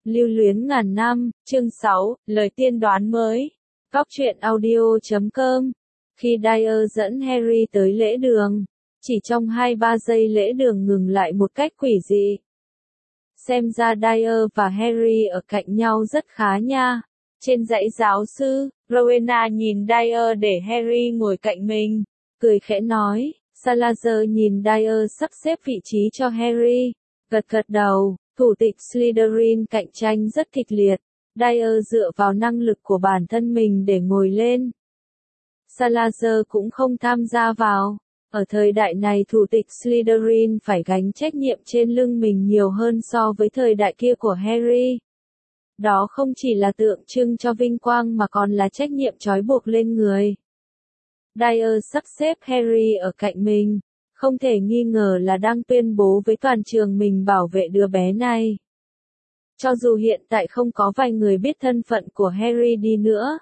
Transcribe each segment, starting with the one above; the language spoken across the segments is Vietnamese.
Lưu luyến ngàn năm, chương 6, lời tiên đoán mới. Góc truyện audio.com. Khi Dyer dẫn Harry tới lễ đường, chỉ trong 2-3 giây lễ đường ngừng lại một cách quỷ dị. Xem ra Dyer và Harry ở cạnh nhau rất khá nha. Trên dãy giáo sư, Rowena nhìn Dyer để Harry ngồi cạnh mình, cười khẽ nói. Salazar nhìn Dyer sắp xếp vị trí cho Harry, gật đầu. Thủ tịch Slytherin cạnh tranh rất kịch liệt. Dyer dựa vào năng lực của bản thân mình để ngồi lên. Salazar cũng không tham gia vào. Ở thời đại này thủ tịch Slytherin phải gánh trách nhiệm trên lưng mình nhiều hơn so với thời đại kia của Harry. Đó không chỉ là tượng trưng cho vinh quang mà còn là trách nhiệm trói buộc lên người. Dyer sắp xếp Harry ở cạnh mình. Không thể nghi ngờ là đang tuyên bố với toàn trường mình bảo vệ đứa bé này. Cho dù hiện tại không có vài người biết thân phận của Harry đi nữa.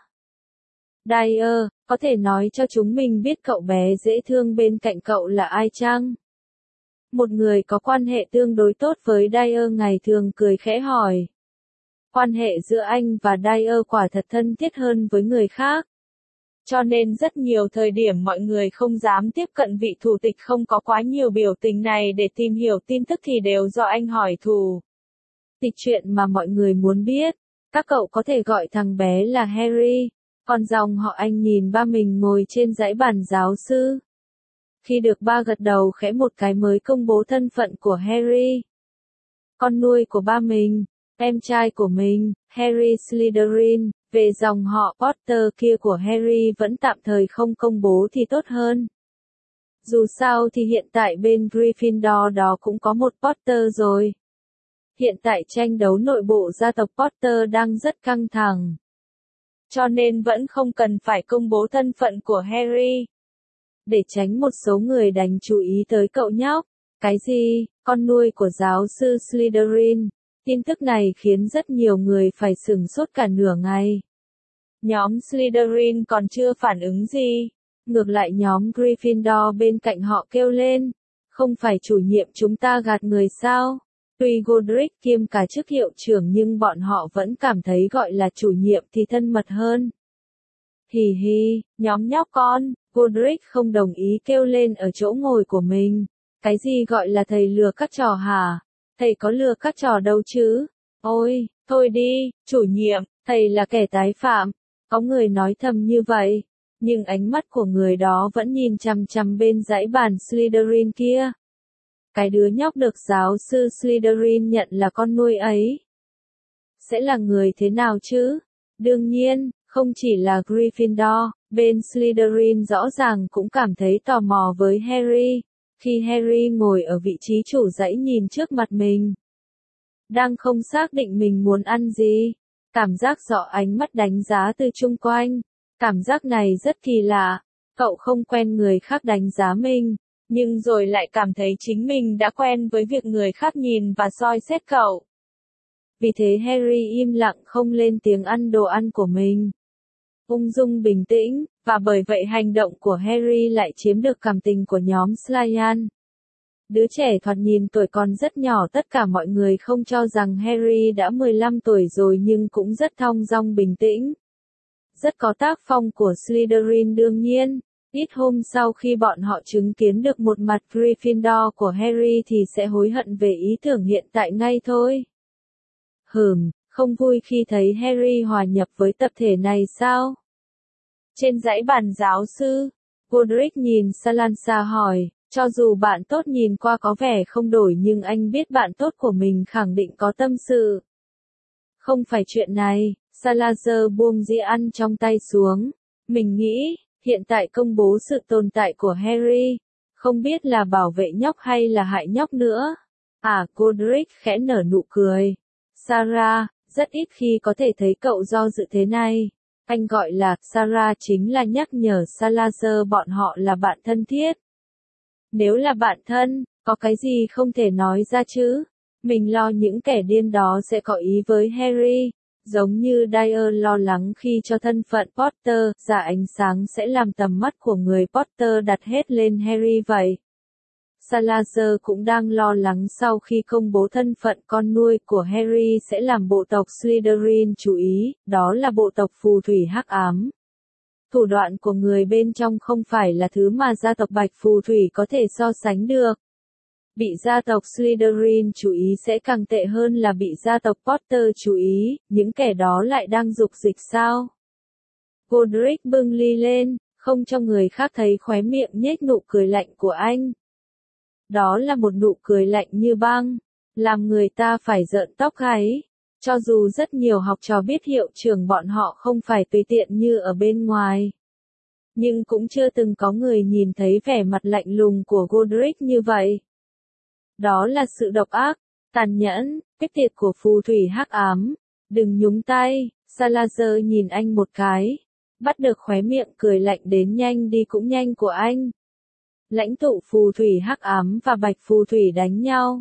Dyer, có thể nói cho chúng mình biết cậu bé dễ thương bên cạnh cậu là ai chăng? Một người có quan hệ tương đối tốt với Dyer ngày thường cười khẽ hỏi. Quan hệ giữa anh và Dyer quả thật thân thiết hơn với người khác. Cho nên rất nhiều thời điểm mọi người không dám tiếp cận vị thủ tịch không có quá nhiều biểu tình này để tìm hiểu tin tức thì đều do anh hỏi thủ tịch chuyện mà mọi người muốn biết. Các cậu có thể gọi thằng bé là Harry, còn dòng họ anh nhìn ba mình ngồi trên dãy bàn giáo sư. Khi được ba gật đầu khẽ một cái mới công bố thân phận của Harry. Con nuôi của ba mình, em trai của mình, Harry Slytherin. Về dòng họ Potter kia của Harry vẫn tạm thời không công bố thì tốt hơn. Dù sao thì hiện tại bên Gryffindor đó cũng có một Potter rồi. Hiện tại tranh đấu nội bộ gia tộc Potter đang rất căng thẳng. Cho nên vẫn không cần phải công bố thân phận của Harry. Để tránh một số người đánh chú ý tới cậu nhóc. Cái gì, con nuôi của giáo sư Slytherin? Tin tức này khiến rất nhiều người phải sửng sốt cả nửa ngày. Nhóm Slytherin còn chưa phản ứng gì. Ngược lại nhóm Gryffindor bên cạnh họ kêu lên. Không phải chủ nhiệm chúng ta gạt người sao? Tuy Godric kiêm cả chức hiệu trưởng nhưng bọn họ vẫn cảm thấy gọi là chủ nhiệm thì thân mật hơn. Hì hì, nhóm nhóc con, Godric không đồng ý kêu lên ở chỗ ngồi của mình. Cái gì gọi là thầy lừa các trò hả? Thầy có lừa các trò đâu chứ? Ôi, thôi đi, chủ nhiệm, thầy là kẻ tái phạm. Có người nói thầm như vậy, nhưng ánh mắt của người đó vẫn nhìn chằm chằm bên dãy bàn Slytherin kia. Cái đứa nhóc được giáo sư Slytherin nhận là con nuôi ấy. Sẽ là người thế nào chứ? Đương nhiên, không chỉ là Gryffindor, bên Slytherin rõ ràng cũng cảm thấy tò mò với Harry. Khi Harry ngồi ở vị trí chủ dãy nhìn trước mặt mình. Đang không xác định mình muốn ăn gì. Cảm giác dọ ánh mắt đánh giá từ chung quanh. Cảm giác này rất kỳ lạ. Cậu không quen người khác đánh giá mình. Nhưng rồi lại cảm thấy chính mình đã quen với việc người khác nhìn và soi xét cậu. Vì thế Harry im lặng không lên tiếng ăn đồ ăn của mình. Ung dung bình tĩnh, và bởi vậy hành động của Harry lại chiếm được cảm tình của nhóm Slytherin. Đứa trẻ thoạt nhìn tuổi còn rất nhỏ, tất cả mọi người không cho rằng Harry đã 15 tuổi rồi nhưng cũng rất thong dong bình tĩnh. Rất có tác phong của Slytherin đương nhiên. Ít hôm sau khi bọn họ chứng kiến được một mặt Gryffindor của Harry thì sẽ hối hận về ý tưởng hiện tại ngay thôi. Không vui khi thấy Harry hòa nhập với tập thể này sao? Trên dãy bàn giáo sư, Godric nhìn Salansa hỏi, cho dù bạn tốt nhìn qua có vẻ không đổi nhưng anh biết bạn tốt của mình khẳng định có tâm sự. Không phải chuyện này, Salazar buông dĩa ăn trong tay xuống. Mình nghĩ, hiện tại công bố sự tồn tại của Harry, không biết là bảo vệ nhóc hay là hại nhóc nữa. Godric khẽ nở nụ cười. Sarah, rất ít khi có thể thấy cậu do dự thế này. Anh gọi là Sarah chính là nhắc nhở Salazar bọn họ là bạn thân thiết. Nếu là bạn thân, có cái gì không thể nói ra chứ? Mình lo những kẻ điên đó sẽ có ý với Harry. Giống như Dyer lo lắng khi cho thân phận Potter ra ánh sáng sẽ làm tầm mắt của người Potter đặt hết lên Harry vậy. Salazar cũng đang lo lắng sau khi công bố thân phận con nuôi của Harry sẽ làm bộ tộc Slytherin chú ý, đó là bộ tộc phù thủy hắc ám. Thủ đoạn của người bên trong không phải là thứ mà gia tộc Bạch Phù Thủy có thể so sánh được. Bị gia tộc Slytherin chú ý sẽ càng tệ hơn là bị gia tộc Potter chú ý, những kẻ đó lại đang dục dịch sao? Godric bưng ly lên, không cho người khác thấy khóe miệng nhếch nụ cười lạnh của anh. Đó là một nụ cười lạnh như băng, làm người ta phải rợn tóc gáy. Cho dù rất nhiều học trò biết hiệu trưởng bọn họ không phải tùy tiện như ở bên ngoài. Nhưng cũng chưa từng có người nhìn thấy vẻ mặt lạnh lùng của Godric như vậy. Đó là sự độc ác, tàn nhẫn, quyết tuyệt của phù thủy hắc ám. Đừng nhúng tay, Salazar nhìn anh một cái. Bắt được khóe miệng cười lạnh đến nhanh đi cũng nhanh của anh. Lãnh tụ phù thủy hắc ám và bạch phù thủy đánh nhau.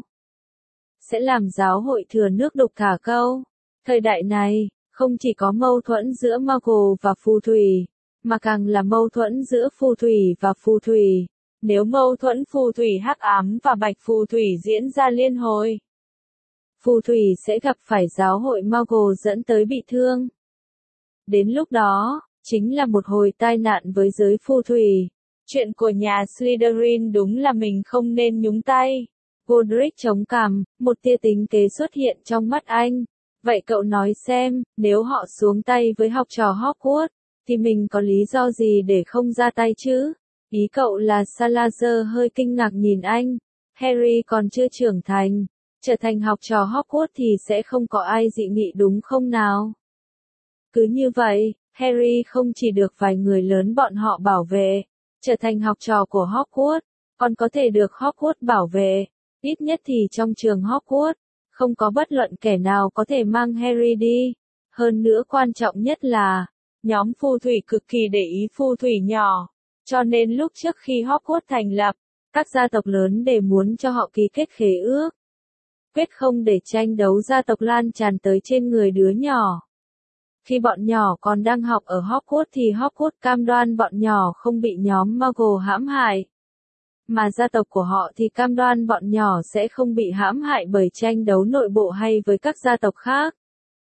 Sẽ làm giáo hội thừa nước đục thả câu. Thời đại này, không chỉ có mâu thuẫn giữa Muggle và phù thủy, mà càng là mâu thuẫn giữa phù thủy và phù thủy. Nếu mâu thuẫn phù thủy hắc ám và bạch phù thủy diễn ra liên hồi, phù thủy sẽ gặp phải giáo hội Muggle dẫn tới bị thương. Đến lúc đó, chính là một hồi tai nạn với giới phù thủy. Chuyện của nhà Slytherin đúng là mình không nên nhúng tay. Godric chống cằm, một tia tính kế xuất hiện trong mắt anh. Vậy cậu nói xem, nếu họ xuống tay với học trò Hogwarts, thì mình có lý do gì để không ra tay chứ? Ý cậu là Salazar hơi kinh ngạc nhìn anh. Harry còn chưa trưởng thành, trở thành học trò Hogwarts thì sẽ không có ai dị nghị đúng không nào? Cứ như vậy, Harry không chỉ được vài người lớn bọn họ bảo vệ, trở thành học trò của Hogwarts, còn có thể được Hogwarts bảo vệ. Ít nhất thì trong trường Hogwarts, không có bất luận kẻ nào có thể mang Harry đi. Hơn nữa quan trọng nhất là, nhóm phù thủy cực kỳ để ý phù thủy nhỏ. Cho nên lúc trước khi Hogwarts thành lập, các gia tộc lớn đều muốn cho họ ký kết khế ước. Quyết không để tranh đấu gia tộc lan tràn tới trên người đứa nhỏ. Khi bọn nhỏ còn đang học ở Hogwarts thì Hogwarts cam đoan bọn nhỏ không bị nhóm Muggle hãm hại. Mà gia tộc của họ thì cam đoan bọn nhỏ sẽ không bị hãm hại bởi tranh đấu nội bộ hay với các gia tộc khác.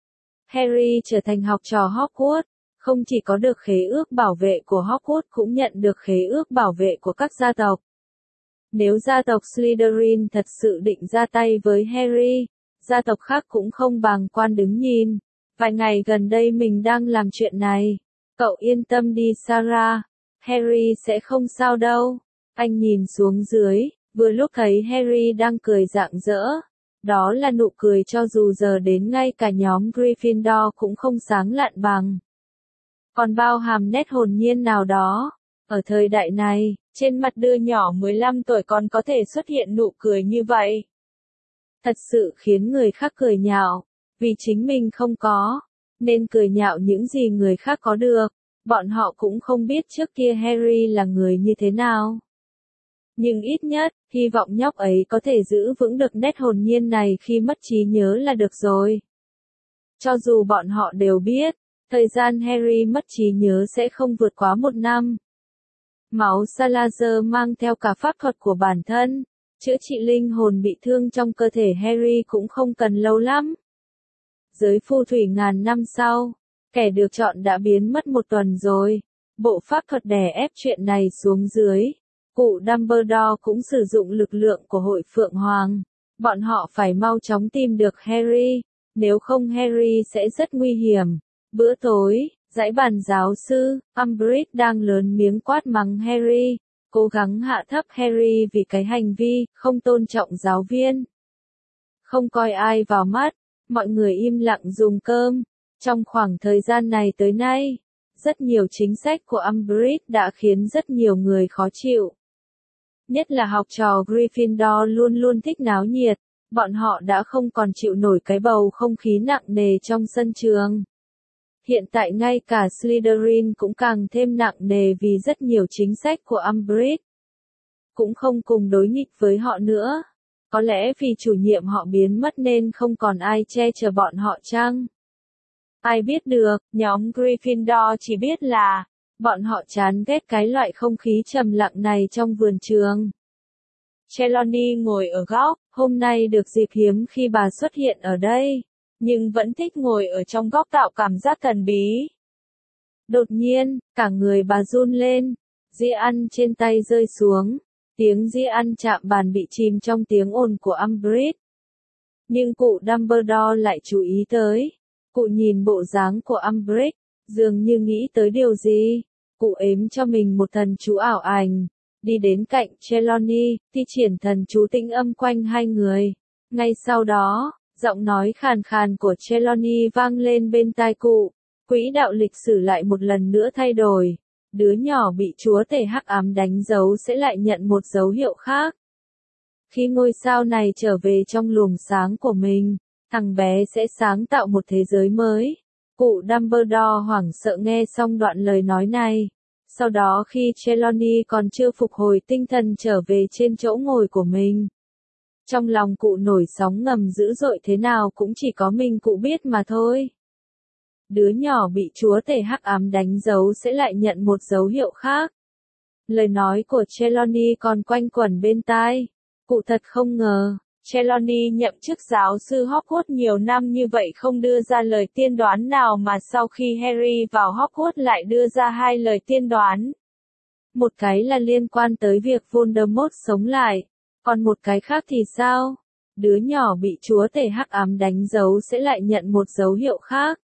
Harry trở thành học trò Hogwarts, không chỉ có được khế ước bảo vệ của Hogwarts cũng nhận được khế ước bảo vệ của các gia tộc. Nếu gia tộc Slytherin thật sự định ra tay với Harry, gia tộc khác cũng không bàng quan đứng nhìn. Vài ngày gần đây mình đang làm chuyện này. Cậu yên tâm đi Sarah, Harry sẽ không sao đâu. Anh nhìn xuống dưới, vừa lúc thấy Harry đang cười rạng rỡ. Đó là nụ cười cho dù giờ đến ngay cả nhóm Gryffindor cũng không sáng lạn bằng. Còn bao hàm nét hồn nhiên nào đó. Ở thời đại này, trên mặt đứa nhỏ 15 tuổi còn có thể xuất hiện nụ cười như vậy. Thật sự khiến người khác cười nhạo. Vì chính mình không có, nên cười nhạo những gì người khác có được. Bọn họ cũng không biết trước kia Harry là người như thế nào. Nhưng ít nhất, hy vọng nhóc ấy có thể giữ vững được nét hồn nhiên này khi mất trí nhớ là được rồi. Cho dù bọn họ đều biết, thời gian Harry mất trí nhớ sẽ không vượt quá 1 năm. Máu Salazar mang theo cả pháp thuật của bản thân, chữa trị linh hồn bị thương trong cơ thể Harry cũng không cần lâu lắm. Giới phù thủy ngàn năm sau, kẻ được chọn đã biến mất 1 tuần rồi. Bộ pháp thuật đè ép chuyện này xuống dưới. Cụ Dumbledore cũng sử dụng lực lượng của hội Phượng Hoàng. Bọn họ phải mau chóng tìm được Harry, nếu không Harry sẽ rất nguy hiểm. Bữa tối, dãy bàn giáo sư, Umbridge đang lớn miếng quát mắng Harry, cố gắng hạ thấp Harry vì cái hành vi không tôn trọng giáo viên. Không coi ai vào mắt, mọi người im lặng dùng cơm. Trong khoảng thời gian này tới nay, rất nhiều chính sách của Umbridge đã khiến rất nhiều người khó chịu. Nhất là học trò Gryffindor luôn luôn thích náo nhiệt, bọn họ đã không còn chịu nổi cái bầu không khí nặng nề trong sân trường. Hiện tại ngay cả Slytherin cũng càng thêm nặng nề vì rất nhiều chính sách của Umbridge. Cũng không cùng đối nghịch với họ nữa. Có lẽ vì chủ nhiệm họ biến mất nên không còn ai che chở bọn họ chăng? Ai biết được, nhóm Gryffindor chỉ biết là, bọn họ chán ghét cái loại không khí trầm lặng này trong vườn trường. Trelawney ngồi ở góc, hôm nay được dịp hiếm khi bà xuất hiện ở đây, nhưng vẫn thích ngồi ở trong góc tạo cảm giác thần bí. Đột nhiên, cả người bà run lên, dĩa ăn trên tay rơi xuống, tiếng dĩa ăn chạm bàn bị chìm trong tiếng ồn của Umbridge. Nhưng cụ Dumbledore lại chú ý tới. Cụ nhìn bộ dáng của Umbridge, dường như nghĩ tới điều gì. Cụ ếm cho mình một thần chú ảo ảnh, đi đến cạnh Trelawney, thi triển thần chú tĩnh âm quanh hai người. Ngay sau đó, giọng nói khàn khàn của Trelawney vang lên bên tai cụ. Quỹ đạo lịch sử lại một lần nữa thay đổi. Đứa nhỏ bị chúa tể hắc ám đánh dấu sẽ lại nhận một dấu hiệu khác. Khi ngôi sao này trở về trong luồng sáng của mình, thằng bé sẽ sáng tạo một thế giới mới. Cụ Dumbledore hoảng sợ nghe xong đoạn lời nói này. Sau đó khi Trelawney còn chưa phục hồi tinh thần trở về trên chỗ ngồi của mình. Trong lòng cụ nổi sóng ngầm dữ dội thế nào cũng chỉ có mình cụ biết mà thôi. Đứa nhỏ bị chúa tể hắc ám đánh dấu sẽ lại nhận một dấu hiệu khác. Lời nói của Trelawney còn quanh quẩn bên tai. Cụ thật không ngờ, Trelawney nhậm chức giáo sư Hogwarts nhiều năm như vậy không đưa ra lời tiên đoán nào mà sau khi Harry vào Hogwarts lại đưa ra hai lời tiên đoán. Một cái là liên quan tới việc Voldemort sống lại, còn một cái khác thì sao? Đứa nhỏ bị chúa tể hắc ám đánh dấu sẽ lại nhận một dấu hiệu khác.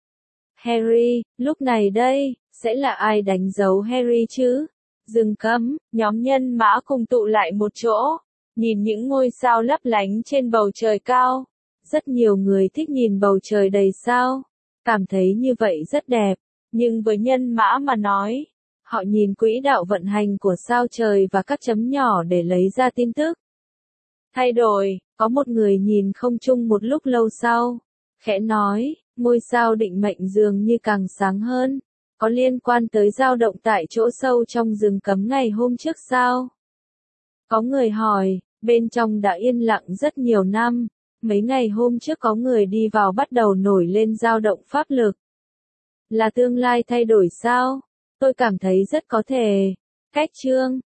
Harry, lúc này đây, sẽ là ai đánh dấu Harry chứ? Rừng cấm, nhóm nhân mã cùng tụ lại một chỗ, nhìn những ngôi sao lấp lánh trên bầu trời cao. Rất nhiều người thích nhìn bầu trời đầy sao, cảm thấy như vậy rất đẹp, nhưng với nhân mã mà nói, họ nhìn quỹ đạo vận hành của sao trời và các chấm nhỏ để lấy ra tin tức. Thay đổi, có một người nhìn không trung một lúc lâu sau, khẽ nói, ngôi sao định mệnh dường như càng sáng hơn, có liên quan tới dao động tại chỗ sâu trong rừng cấm ngày hôm trước sao? Có người hỏi, bên trong đã yên lặng rất nhiều năm, mấy ngày hôm trước có người đi vào bắt đầu nổi lên dao động pháp lực. Là tương lai thay đổi sao? Tôi cảm thấy rất có thể. Cách chương